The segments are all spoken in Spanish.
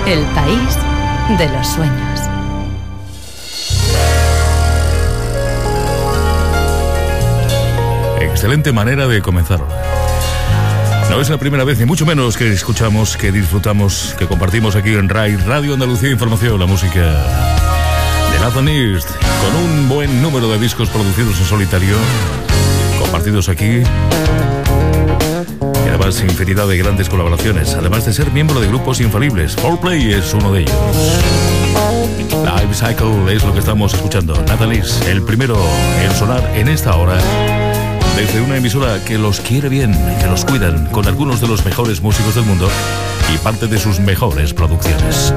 el país de los sueños. Excelente manera de comenzar. No es la primera vez, ni mucho menos, que escuchamos, que disfrutamos, que compartimos aquí en RAI, Radio Andalucía Información, la música de Nathan East, con un buen número de discos producidos en solitario, compartidos aquí, y además infinidad de grandes colaboraciones, además de ser miembro de grupos infalibles. 4Play es uno de ellos. Life Cycle es lo que estamos escuchando. Nathan East, el primero en sonar en esta hora, desde una emisora que los quiere bien, que los cuidan, con algunos de los mejores músicos del mundo y parte de sus mejores producciones.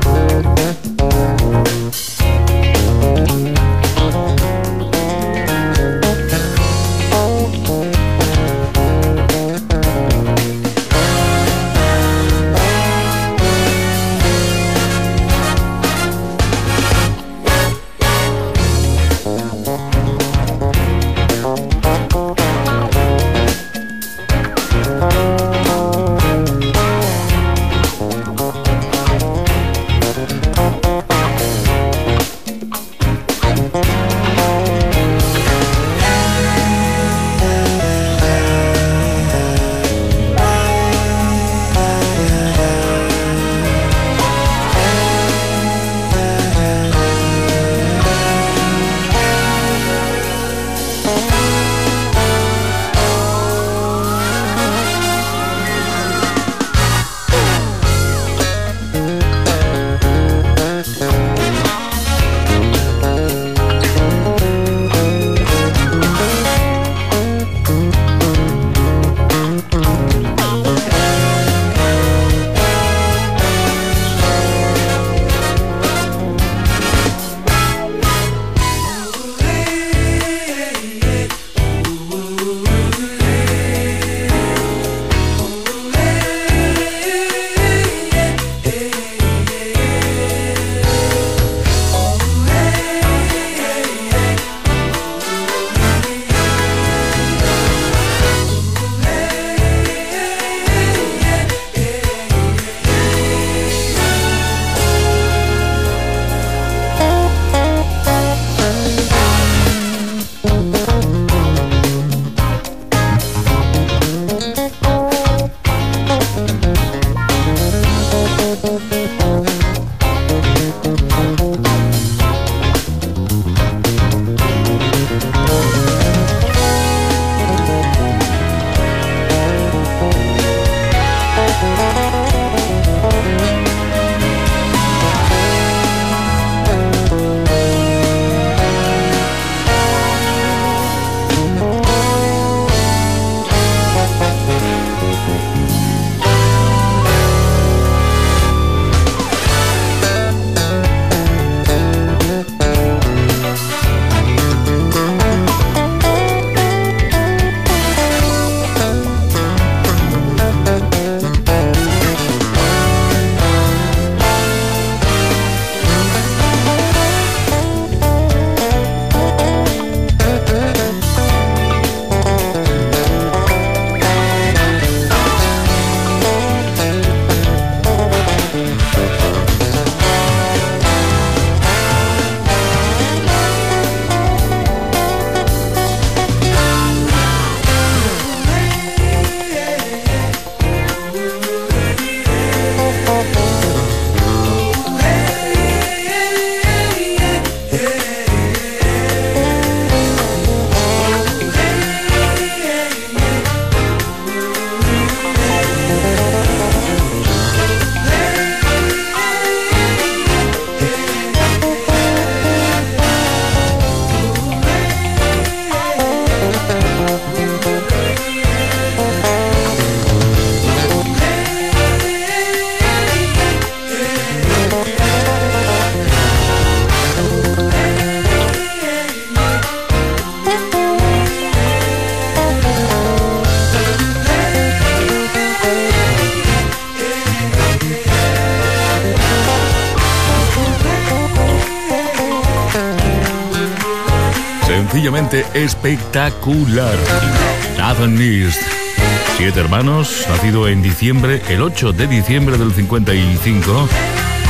sencillamente espectacular. Nathan East, 7 hermanos, nacido en diciembre, el 8 de diciembre del 55,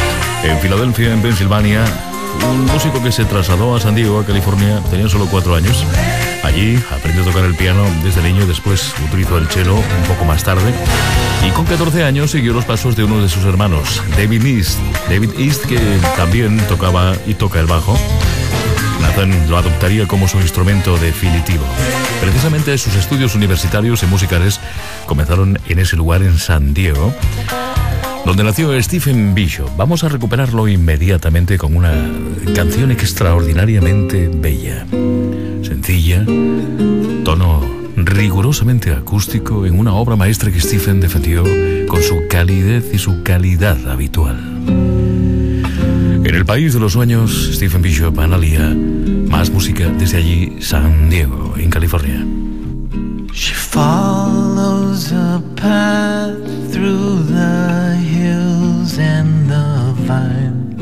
en Filadelfia, en Pensilvania. Un músico que se trasladó a San Diego, a California, tenía solo 4 años. Allí aprendió a tocar el piano desde niño, después utilizó el cello un poco más tarde. Y con 14 años siguió los pasos de uno de sus hermanos, David East. David East, que también tocaba y toca el bajo. Nathan lo adoptaría como su instrumento definitivo. Precisamente sus estudios universitarios y musicales comenzaron en ese lugar, en San Diego, donde nació Stephen Bishop. Vamos a recuperarlo inmediatamente con una canción extraordinariamente bella, sencilla, tono rigurosamente acústico, en una obra maestra que Stephen defendió con su calidez y su calidad habitual. En el país de los sueños, Stephen Bishop, Analia, más música desde allí, San Diego, en California. She follows a path through the hills and the vine,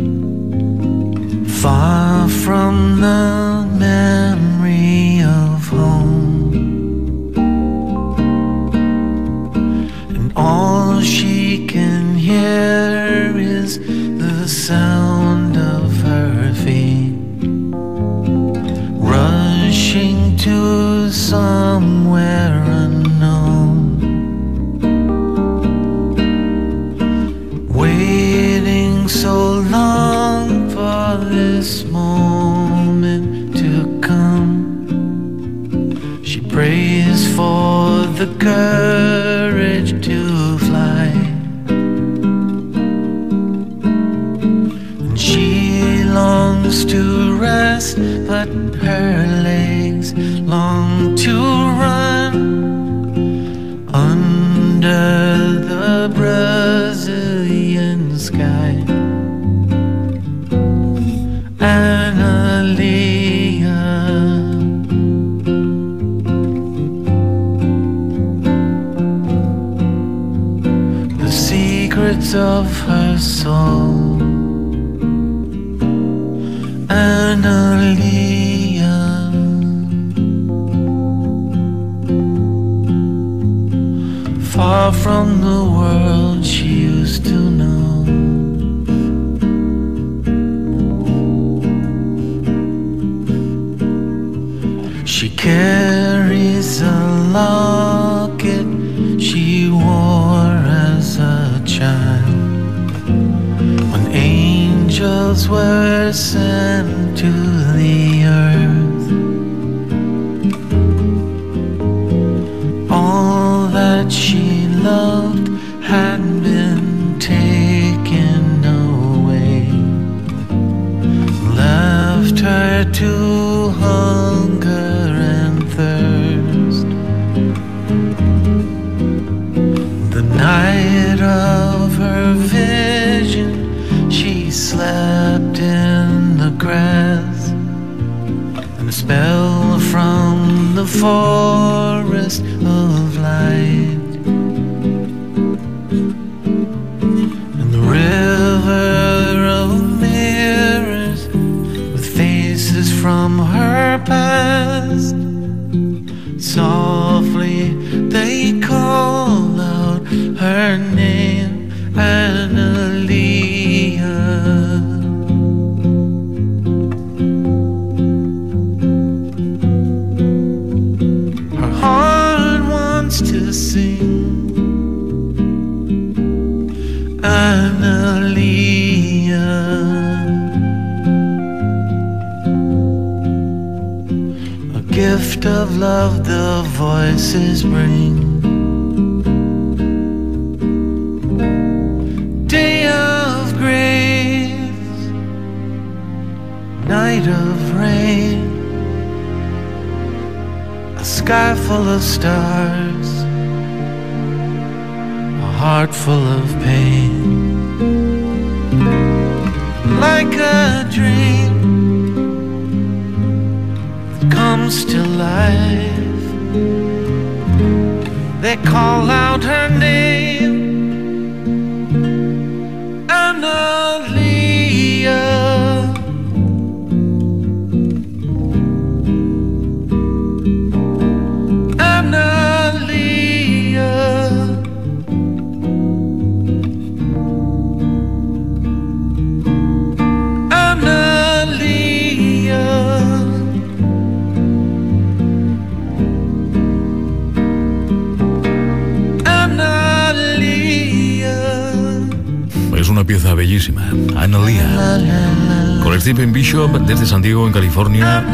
far from the memory of home, and all she can hear is the sound of her feet rushing to somewhere unknown, waiting so long for this moment to come. She prays for the courage to fly, and she longs to rest, but her legs long to run under the Brazilian sky. Analia, the secrets of her soul. Analia, far from the world she used to know. She carries a locket she wore as a child, when angels were sent to the earth. All that she loved had been taken away, left her to hunger and thirst. The night of her vision, she slept in the grass, and a spell from the forest of light, and the river of mirrors with faces from her past. Softly they call out her name, Analia. Her heart wants to sing, Analia. A gift of love the voices bring. Day of grace, night of rain, a sky full of stars, a heart full of pain. Like a dream that comes to life, they call out her name, Analia. Analia. una pieza bellísima, Analia, con Stephen Bishop desde San Diego, en California.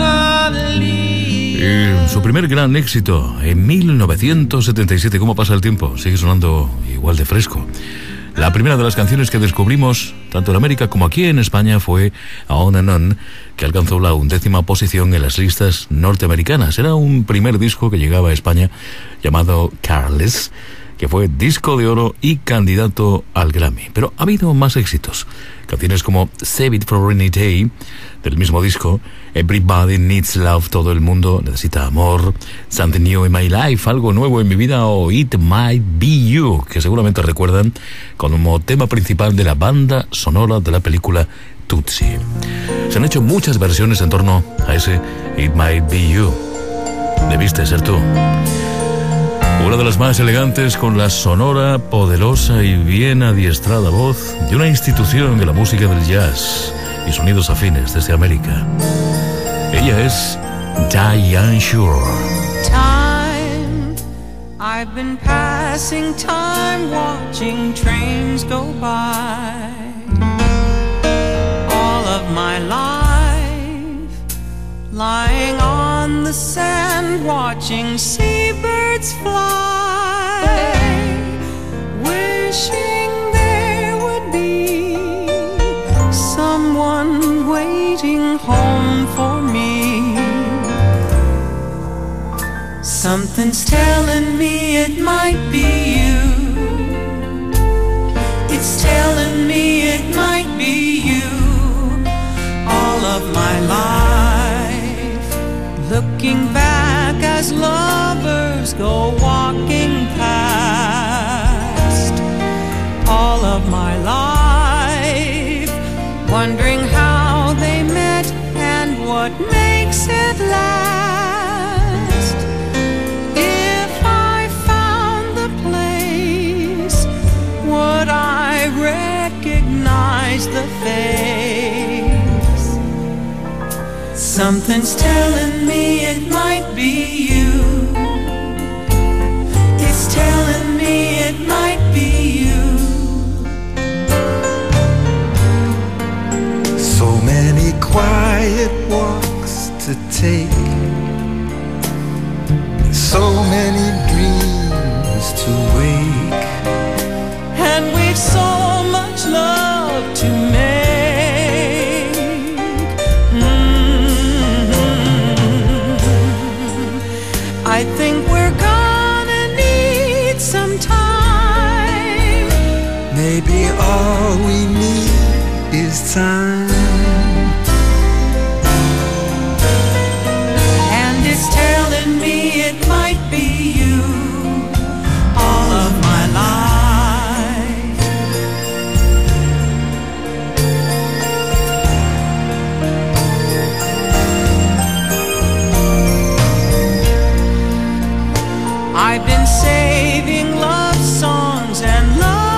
Y su primer gran éxito en 1977. ¿Cómo pasa el tiempo? Sigue sonando igual de fresco. La primera de las canciones que descubrimos, tanto en América como aquí en España, fue On and On, que alcanzó la 11ª posición en las listas norteamericanas. Era un primer disco que llegaba a España llamado Careless, que fue disco de oro y candidato al Grammy. Pero ha habido más éxitos. Canciones como Save It for a Rainy Day, del mismo disco, Everybody Needs Love, todo el mundo necesita amor, Something New in My Life, algo nuevo en mi vida, o It Might Be You, que seguramente recuerdan como tema principal de la banda sonora de la película Tootsie. Se han hecho muchas versiones en torno a ese It Might Be You. Debiste ser tú. Una de las más elegantes, con la sonora, poderosa y bien adiestrada voz de una institución de la música del jazz y sonidos afines desde América. Ella es Diane Shore. Time, I've been passing time watching trains go by. All of my life lying on the sand watching seabirds fly, wishing there would be someone waiting home for me. Something's telling me it might be you. It's telling me it might be you. All of my life, looking back as lovers go walking past. All of my life, wondering how they met and what makes it last. If I found the place, would I recognize the face? Something's telling me it might be you. It's telling me it might be you. So many quiet walks to take, so many dreams to wake, and we've so much love to make. I think we're gonna need some time. maybe all we need is time. And it's telling me it might be you. All of my life, I've been saving love songs and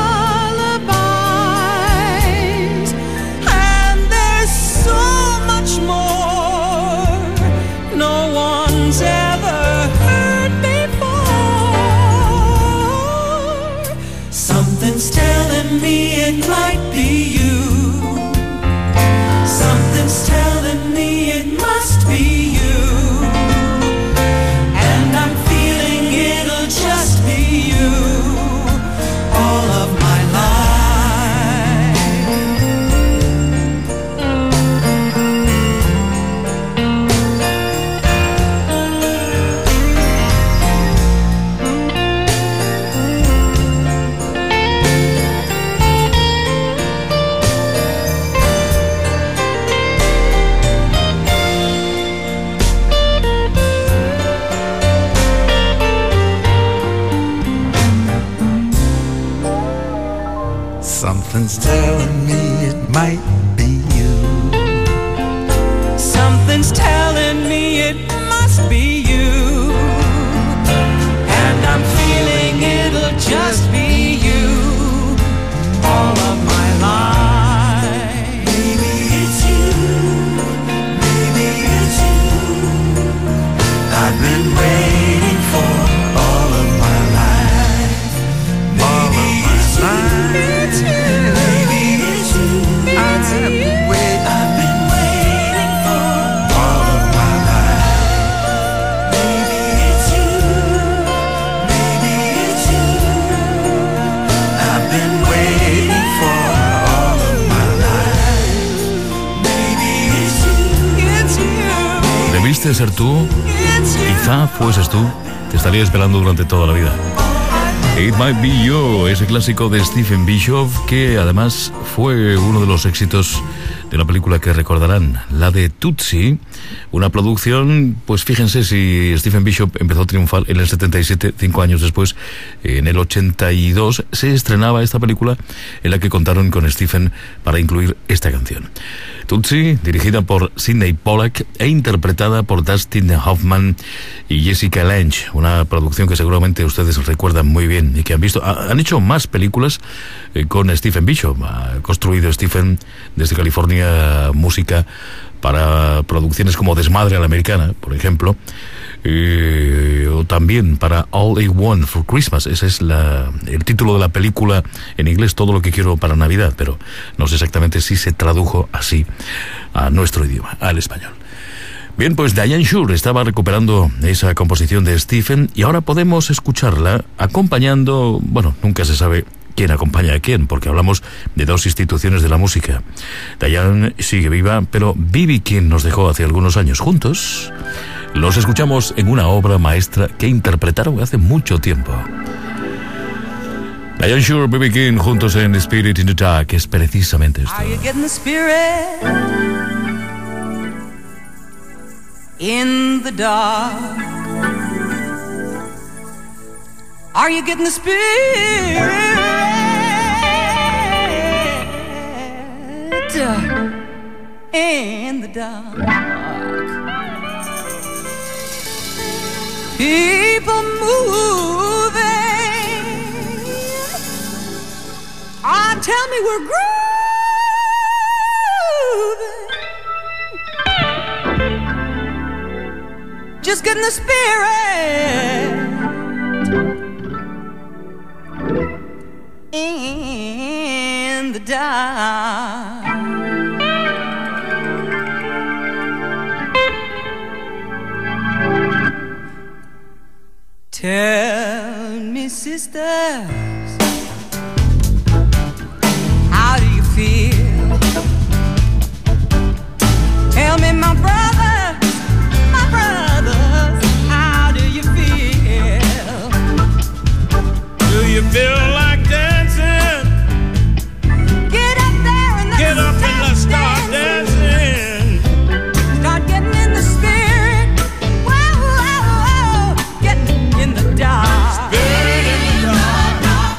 lullabies, and there's so much more no one's ever heard before. Something's telling me it might be you. Something's telling me it must be you. And I'm feeling it'll just be you. All of my life. Something's telling me it might be you. Something's telling me it must be you. And I'm feeling it'll just be you. All of my life. Maybe it's you, maybe it's you. I've been waiting for all of my life. Maybe it's you, maybe it's pudiste ser tú, quizá fueses tú, te estaría esperando durante toda la vida. It Might Be You, ese clásico de Stephen Bishop, que además fue uno de los éxitos de una película que recordarán, la de Tootsie, una producción, pues fíjense si Stephen Bishop empezó a triunfar en el 77, 5 años después, en el 82, se estrenaba esta película en la que contaron con Stephen para incluir esta canción. Tootsie, dirigida por Sidney Pollack e interpretada por Dustin Hoffman y Jessica Lange, una producción que seguramente ustedes recuerdan muy bien y que han visto. Han hecho más películas con Stephen Bishop. Ha construido Stephen desde California música para producciones como Desmadre a la Americana, por ejemplo, o también para All I Want for Christmas. Ese es el título de la película en inglés, Todo lo que quiero para Navidad, pero no sé exactamente si se tradujo así a nuestro idioma, al español. Bien, pues Diane Shure estaba recuperando esa composición de Stephen y ahora podemos escucharla acompañando, bueno, nunca se sabe quién acompaña a quién, porque hablamos de dos instituciones de la música. Diane sigue viva, pero B.B. King nos dejó hace algunos años. Juntos los escuchamos en una obra maestra que interpretaron hace mucho tiempo. Diane Shure, B.B. King, juntos en Spirit in the Dark, es precisamente esto. Are you getting the spirit in the dark? Are you getting the spirit in the dark? People moving, oh, tell me we're grooving, just getting the spirit in the dark. Tell me, sisters, how do you feel? Tell me, my brothers, how do you feel? Do you feel like dancing? Get up there and let's start dancing. Start getting in the spirit. Whoa, whoa, whoa. Getting in the dark. Spirit in the dark.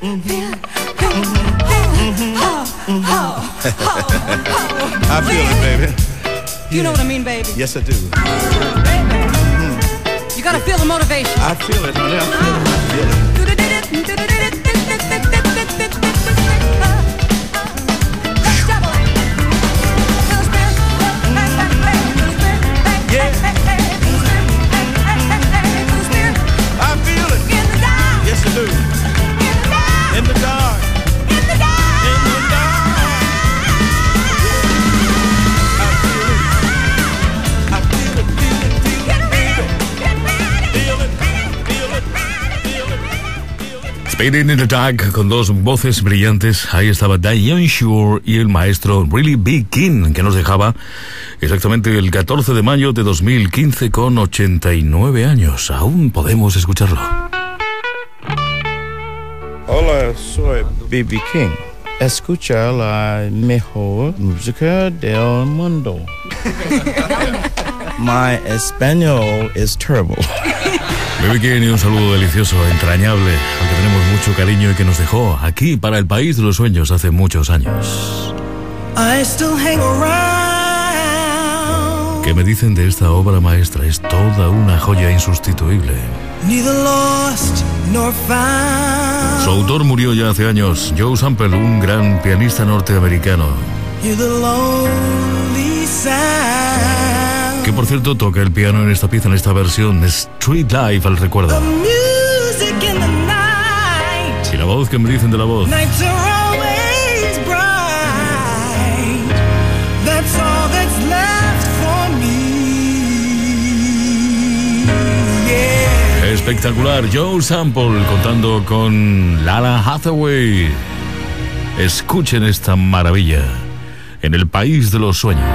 I feel it, baby. You know what I mean, baby? Yes, I do. Baby. You gotta feel the motivation. I feel it, honey. I feel it. Speeding in the Dark, con dos voces brillantes. Ahí estaba Diane Shore y el maestro Really Big King, que nos dejaba exactamente el 14 de mayo de 2015 con 89 años. Aún podemos escucharlo. Hola, soy B.B. King. Escucha la mejor música del mundo. My español is terrible. B.B. King, y un saludo delicioso, entrañable, al que tenemos mucho cariño y que nos dejó aquí para el país de los sueños hace muchos años. I still hang around. ¿Qué me dicen de esta obra maestra? Es toda una joya insustituible. Neither lost nor found. Su autor murió ya hace años, Joe Sample, un gran pianista norteamericano. You're the lonely sound. Que por cierto toca el piano en esta pieza, en esta versión, Street Life al recuerdo. The music in the night. Y la voz, ¿qué me dicen de la voz? Nights are always bright. That's all that's left for me. Yeah. Espectacular, Joe Sample contando con Lalah Hathaway. Escuchen esta maravilla en el país de los sueños.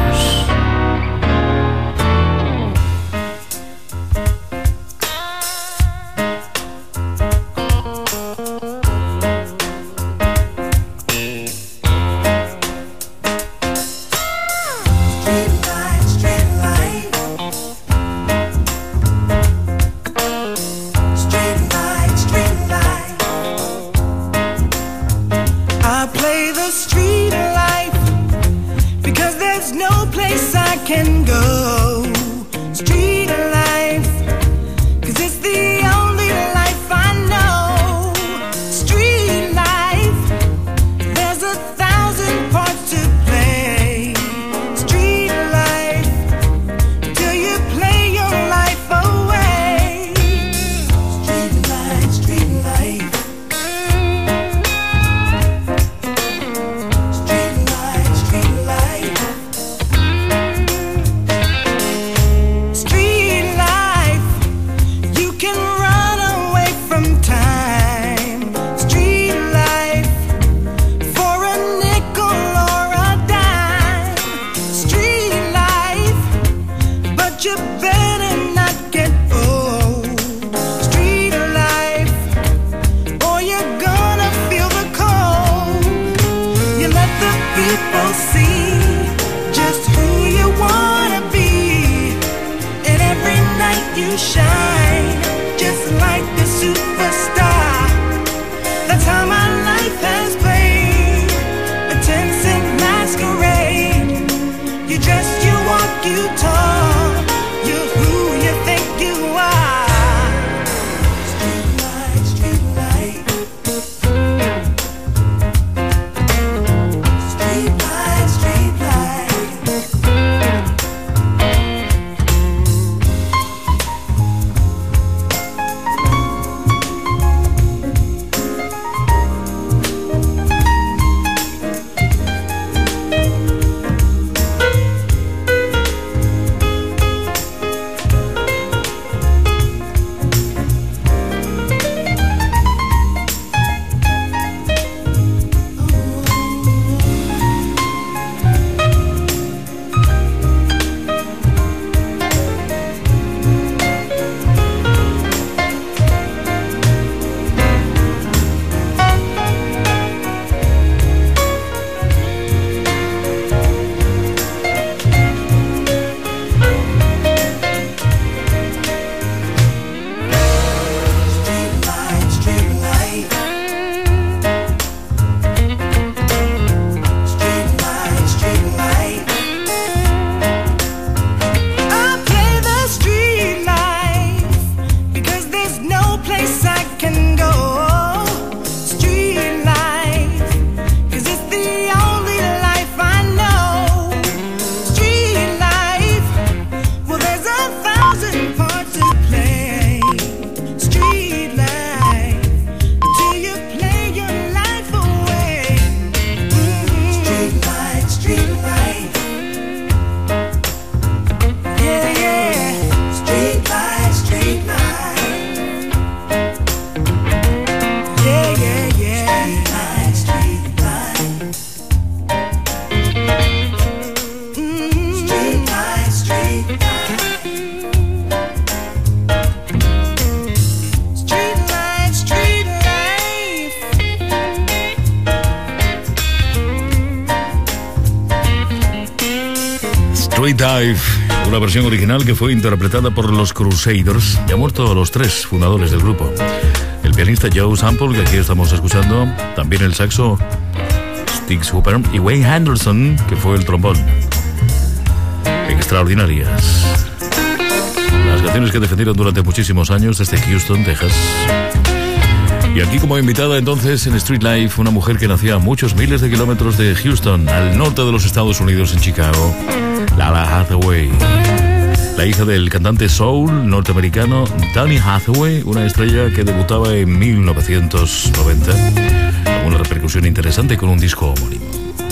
Street Dive, una versión original que fue interpretada por los Crusaders. Ya han muerto los tres fundadores del grupo. El pianista Joe Sample, que aquí estamos escuchando, también el saxo Stig Hooper y Wayne Henderson, que fue el trombón. Extraordinarias las canciones que defendieron durante muchísimos años desde Houston, Texas. Y aquí como invitada entonces en Street Life, una mujer que nacía a muchos miles de kilómetros de Houston, al norte de los Estados Unidos, en Chicago, Lalah Hathaway, la hija del cantante soul norteamericano Donny Hathaway, una estrella que debutaba en 1990 con una repercusión interesante con un disco homónimo.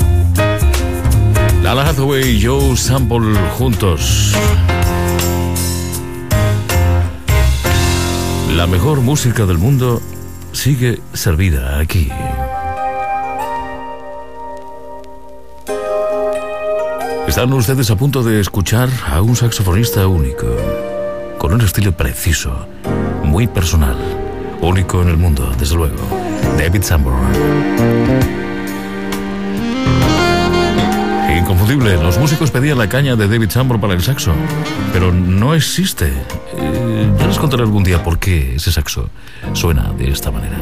Lalah Hathaway y Joe Sample juntos. La mejor música del mundo sigue servida aquí. Están ustedes a punto de escuchar a un saxofonista único, con un estilo preciso, muy personal, único en el mundo, desde luego, David Sanborn. Inconfundible, los músicos pedían la caña de David Sanborn para el saxo, pero no existe. Ya les contaré algún día por qué ese saxo suena de esta manera.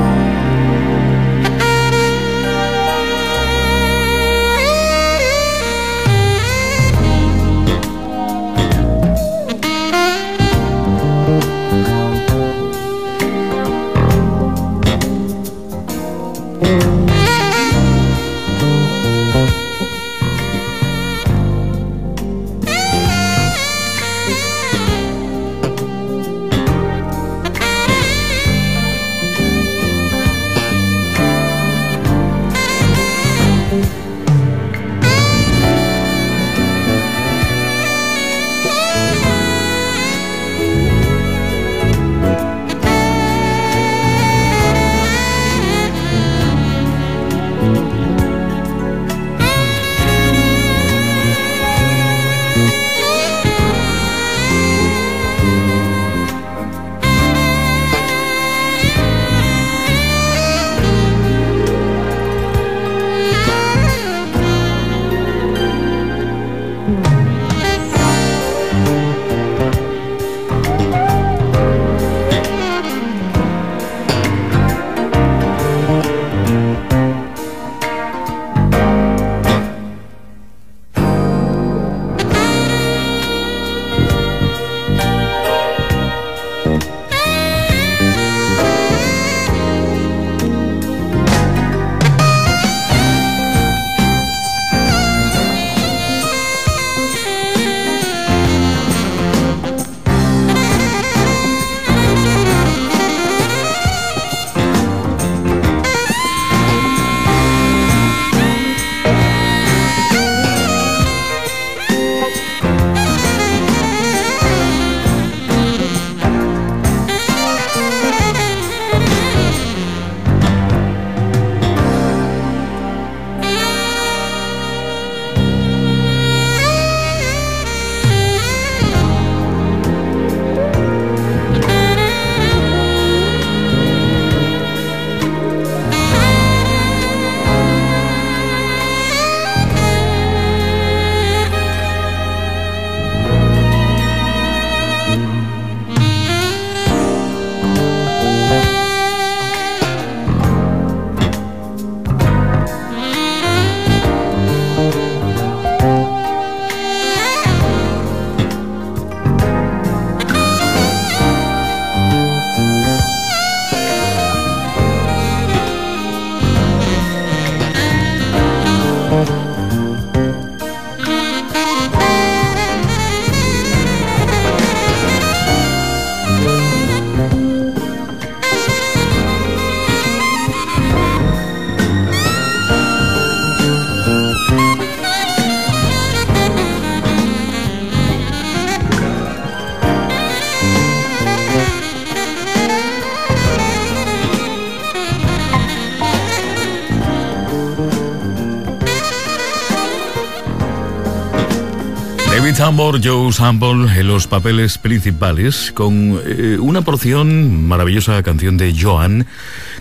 David Sanborn, Joe Sample en los papeles principales, con una porción, maravillosa canción de Joan,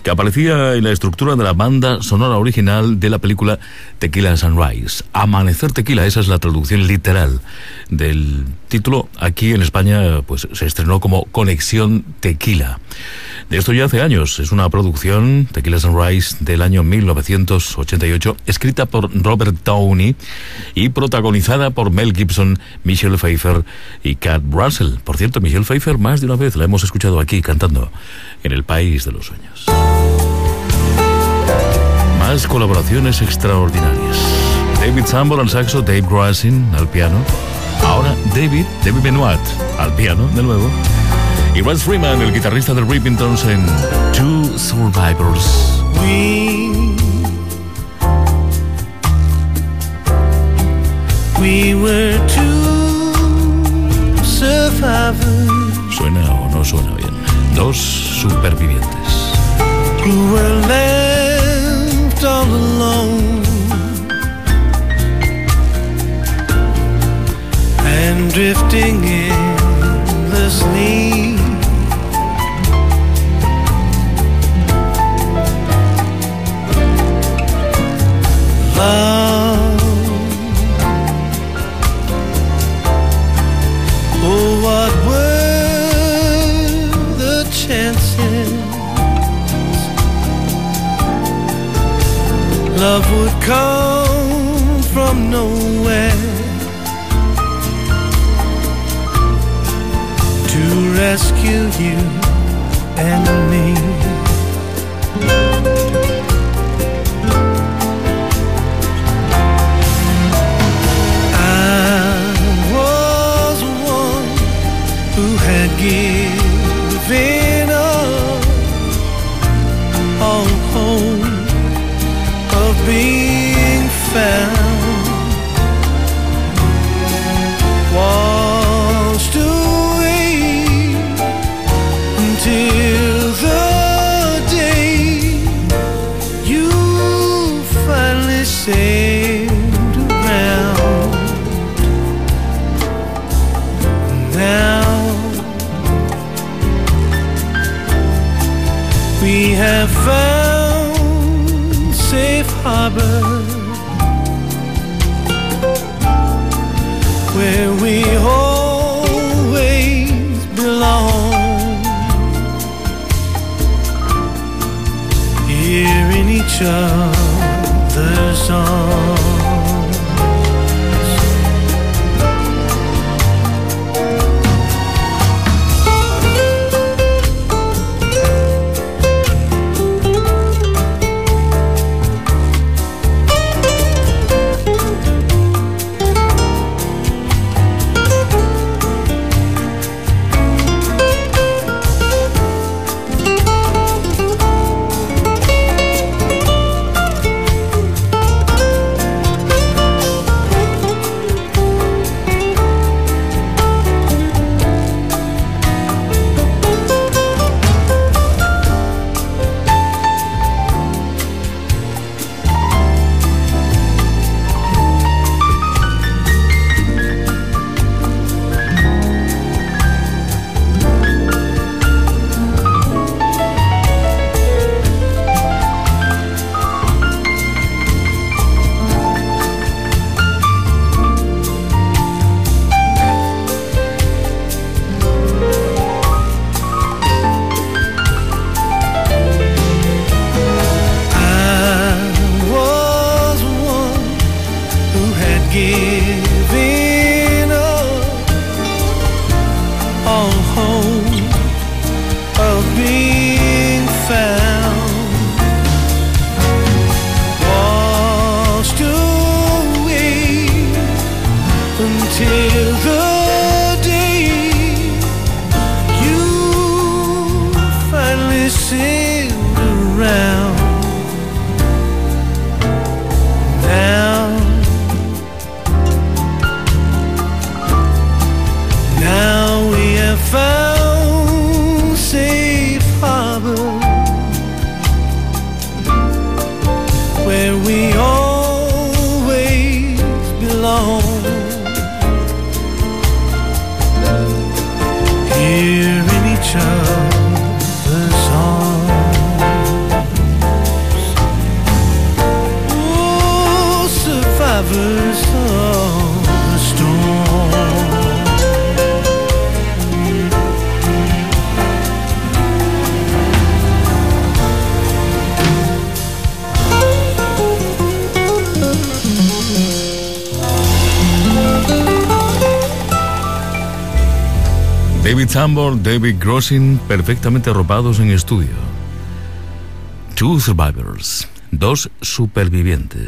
que aparecía en la estructura de la banda sonora original de la película Tequila Sunrise. Amanecer Tequila, esa es la traducción literal del título. Aquí en España pues se estrenó como Conexión Tequila. De esto ya hace años. Es una producción, Tequila Sunrise, del año 1988, escrita por Robert Downey y protagonizada por Mel Gibson, Michelle Pfeiffer y Kurt Russell. Por cierto, Michelle Pfeiffer más de una vez la hemos escuchado aquí cantando en El País de los Sueños. Más colaboraciones extraordinarias. David Sanborn al saxo, Dave Grusin al piano. Ahora David Benoit al piano de nuevo. Y Russ Freeman, el guitarrista de Rippingtons, en Two Survivors. We were two survivors. ¿Suena o no suena bien? Dos supervivientes. Who were left all alone and drifting endlessly. Love, oh, what were the chances love would come from nowhere to rescue you and me. Giving up all hope of being found, washed away until the day you finally sailed around. Now we have found safe harbor where we always belong, hearing each other's songs. first of the storm. David Sanborn, David Grossing, perfectamente arropados en estudio. Two Survivors, dos supervivientes.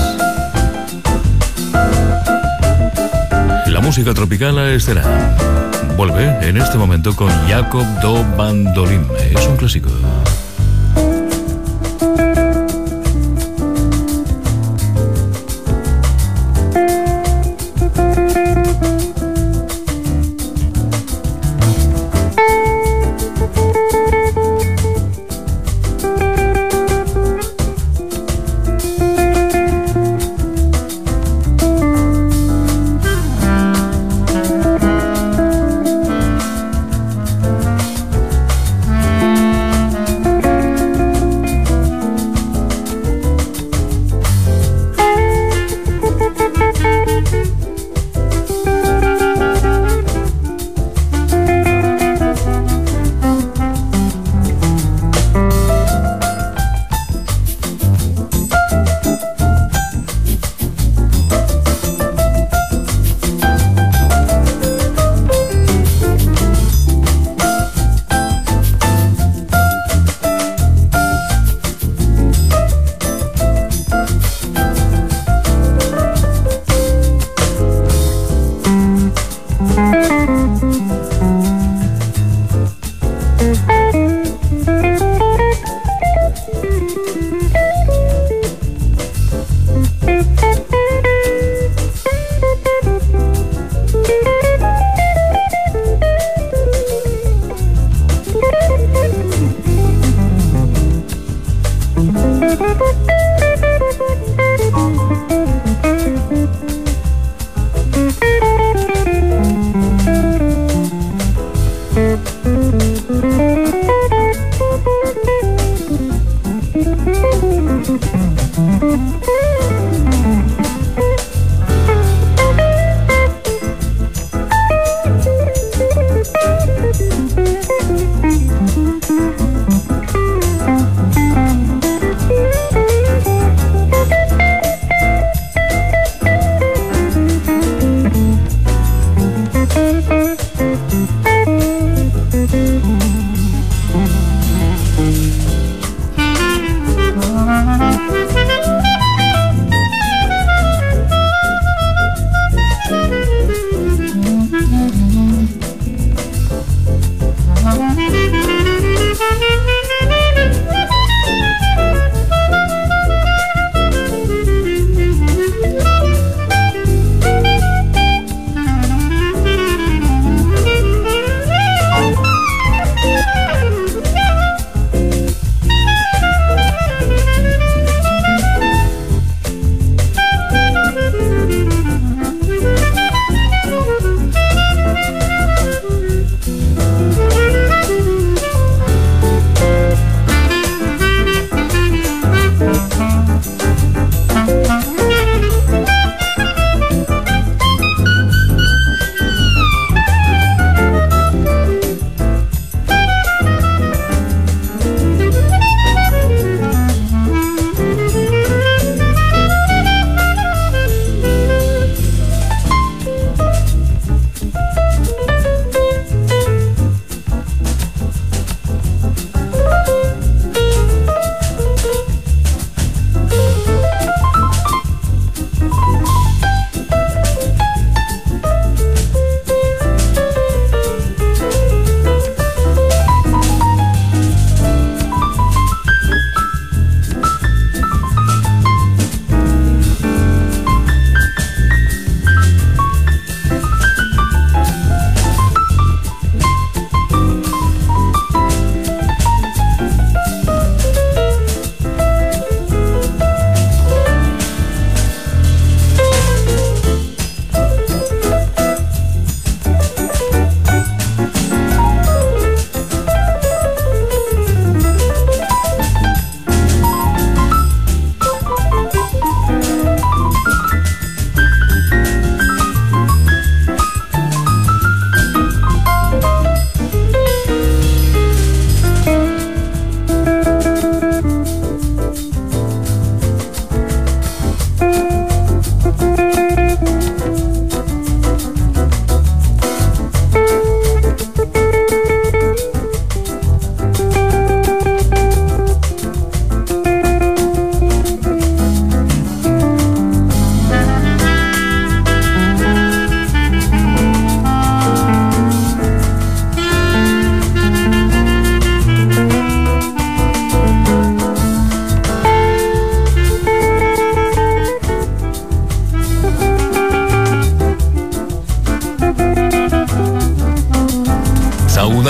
La música tropical a escena. Vuelve en este momento con Jacob do Bandolim. Es un clásico.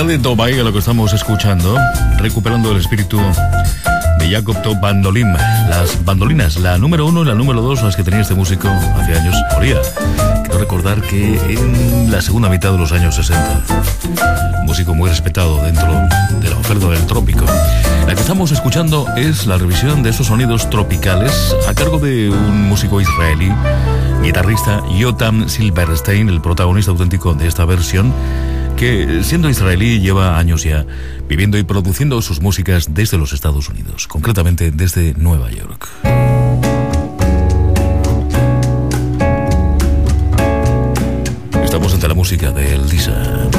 verdad de Dubai, lo que estamos escuchando, recuperando el espíritu de Jacob Top Bandolim. Las bandolinas, la número 1 y la número 2, las que tenía este músico hace años. Moría. Quiero recordar que en la segunda mitad de los años 60, un músico muy respetado dentro de la oferta del trópico. La que estamos escuchando es la revisión de esos sonidos tropicales a cargo de un músico israelí, guitarrista Yotam Silverstein, el protagonista auténtico de esta versión, que siendo israelí lleva años ya viviendo y produciendo sus músicas desde los Estados Unidos, concretamente desde Nueva York. Estamos ante la música de El Disa.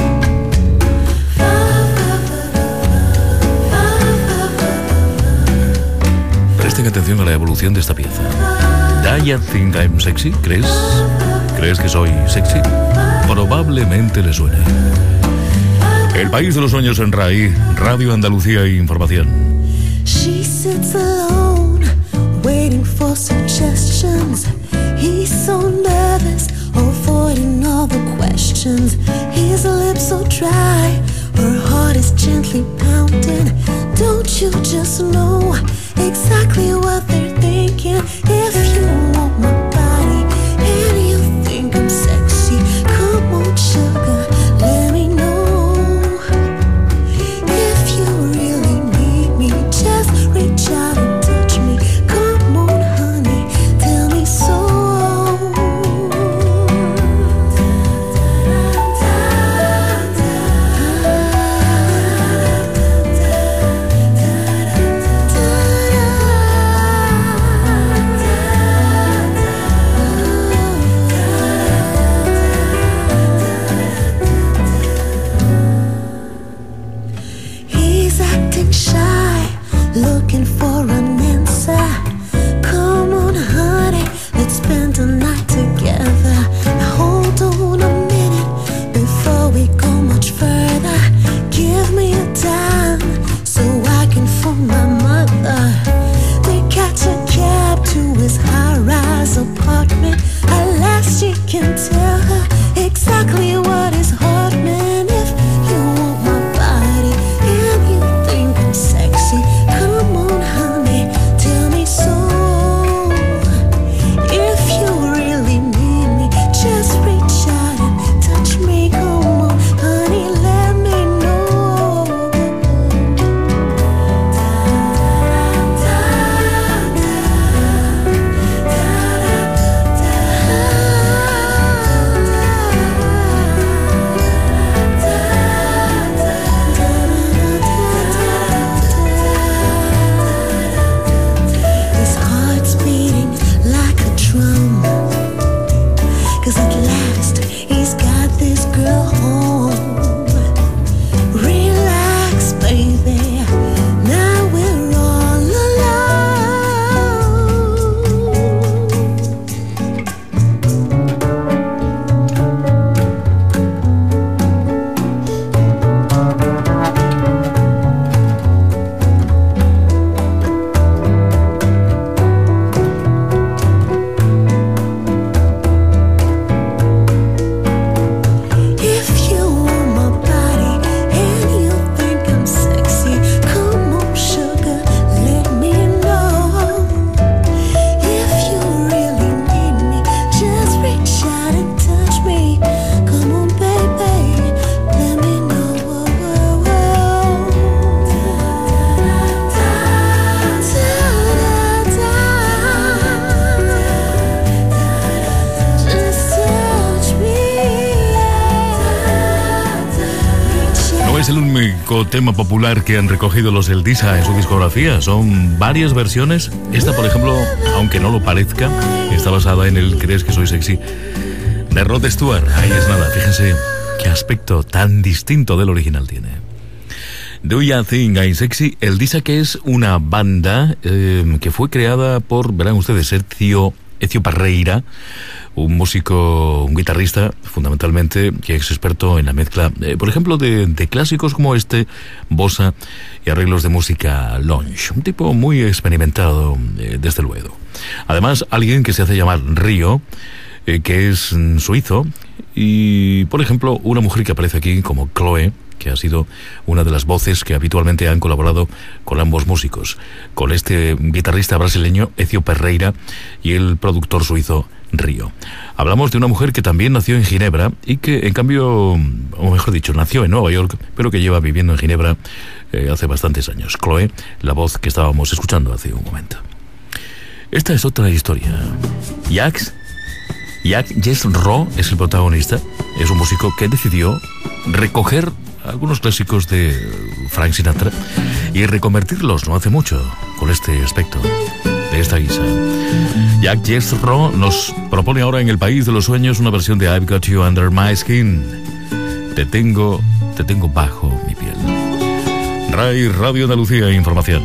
Presten atención a la evolución de esta pieza. Do you think I'm sexy? ¿Crees que soy sexy? Probablemente le suene. El país de los sueños en RAI, Radio Andalucía e Información. She sits alone, waiting for suggestions. He's so nervous, avoiding all the questions. His lips so dry, her heart is gently pounding. Don't you just know exactly what they're thinking? If you want my body and you think I'm sexy, come on sugar, let me know. If you really need me, just reach out and touch me. Come on honey, tell me so. He's acting shy, looking for an answer. Come on honey, let's spend the night together. Now hold on a minute before we go much further. Give me a time so I can phone my mother. We catch a cab to his high-rise apartment. At last she can tell her exactly what is happening. If you want my body and you think I'm sexy, come on honey, tell me so. If you really need me, just reach out and touch me. Come on honey, let me know. His heart's beating like a drum, 'cause at last he's got this girl home. Relax, baby, now we're all alone. If you want my body and you think I'm sexy, come on sugar, let me know. If you really need me, just reach out and touch me. Come on baby, let me know. Just touch me. No es el único tema popular que han recogido los El Disa en su discografía. Son varias versiones. Esta, por ejemplo, aunque no lo parezca, está basada en el ¿Crees que soy sexy? De Rod Stewart. Ahí es nada, fíjense qué aspecto tan distinto del original tiene. Do You Think I'm Sexy? El Disa, que es una banda que fue creada por, verán ustedes, Ezio Parreira, un músico, un guitarrista, fundamentalmente, que es experto en la mezcla, por ejemplo, de clásicos como este, bossa y arreglos de música lounge. Un tipo muy experimentado, desde luego. Además, alguien que se hace llamar Río, que es suizo, y, por ejemplo, una mujer que aparece aquí como Chloe, que ha sido una de las voces que habitualmente han colaborado con ambos músicos, con este guitarrista brasileño Ezio Pereira y el productor suizo Río. Hablamos de una mujer que también nació en Ginebra y que, en cambio, o mejor dicho, nació en Nueva York, pero que lleva viviendo en Ginebra hace bastantes años. Chloe, la voz que estábamos escuchando hace un momento. Esta es otra historia. Jacques Jesro es el protagonista. Es un músico que decidió recoger algunos clásicos de Frank Sinatra y reconvertirlos no hace mucho con este aspecto, de esta guisa. Jacques Jesro nos propone ahora en El País de los Sueños una versión de I've Got You Under My Skin. Te tengo bajo mi piel. RAI Radio Andalucía Información.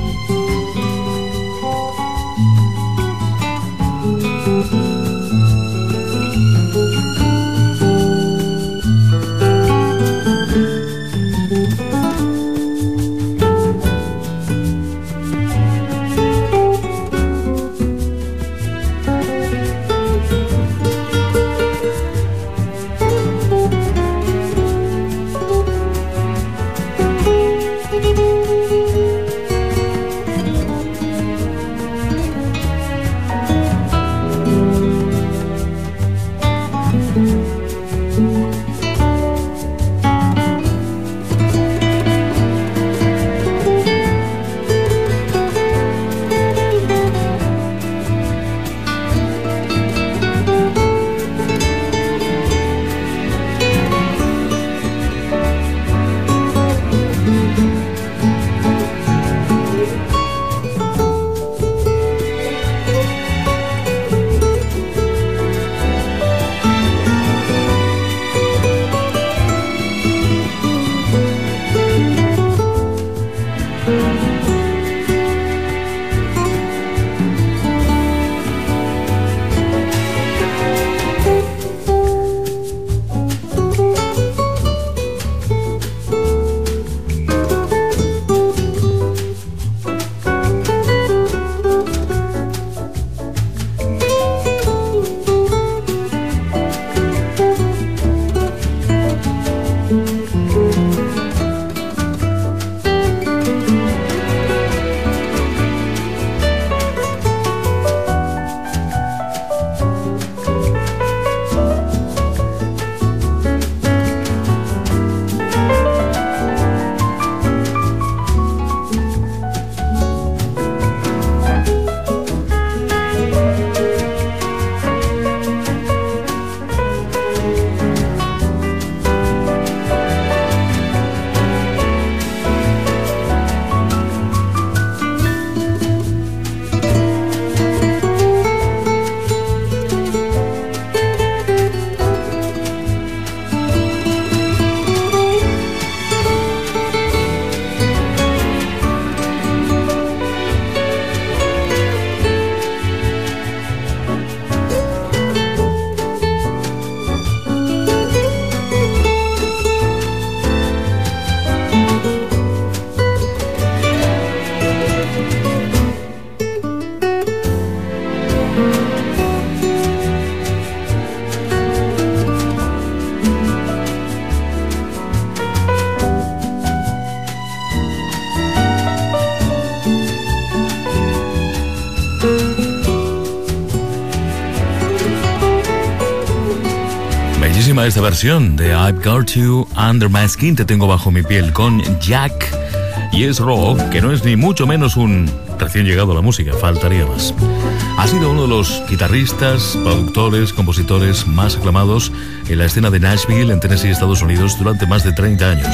Esta versión de I've Got You Under My Skin, te tengo bajo mi piel, con Jacques Jesro, que no es ni mucho menos un recién llegado a la música, faltaría más. Ha sido uno de los guitarristas, productores, compositores más aclamados en la escena de Nashville, en Tennessee, Estados Unidos, durante más de 30 años.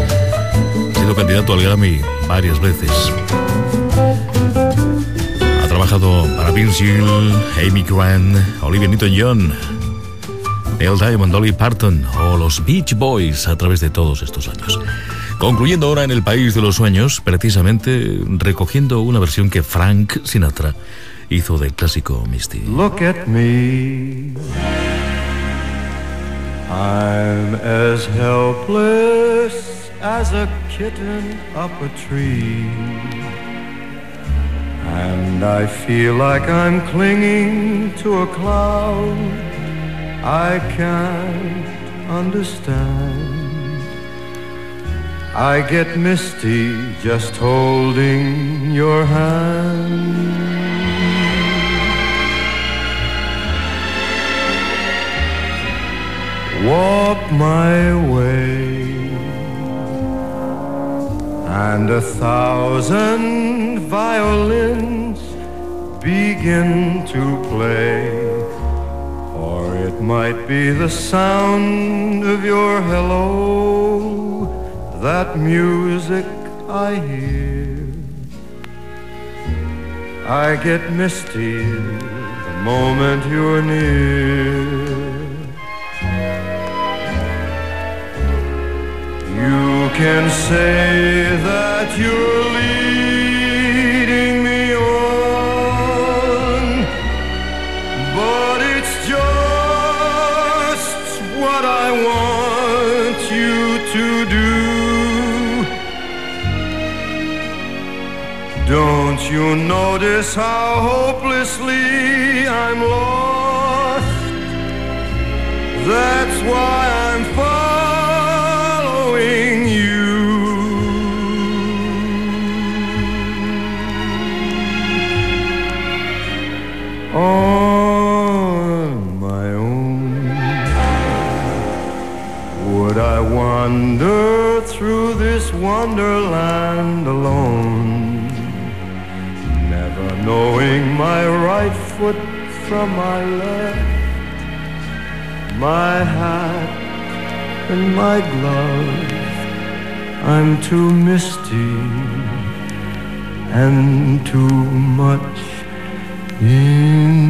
Ha sido candidato al Grammy varias veces. Ha trabajado para Vince Gill, Amy Grant, Olivia Newton-John, Neil Diamond, Dolly Parton o los Beach Boys a través de todos estos años. Concluyendo ahora en El País de los Sueños, precisamente recogiendo una versión que Frank Sinatra hizo del clásico Misty. Look at me, I'm as helpless as a kitten up a tree, and I feel like I'm clinging to a cloud I can't understand. I get misty just holding your hand. Walk my way, and 1,000 violins begin to play, or it might be the sound of your hello, that music I hear. I get misty the moment you're near. You can say that you're leading me on, but it's just what I want you to do. Don't you notice how hopelessly I'm lost? That's why I'm following you. On my own, would I wander through this wonderland alone, never knowing my right foot from my left, my hat and my glove? I'm too misty and too much in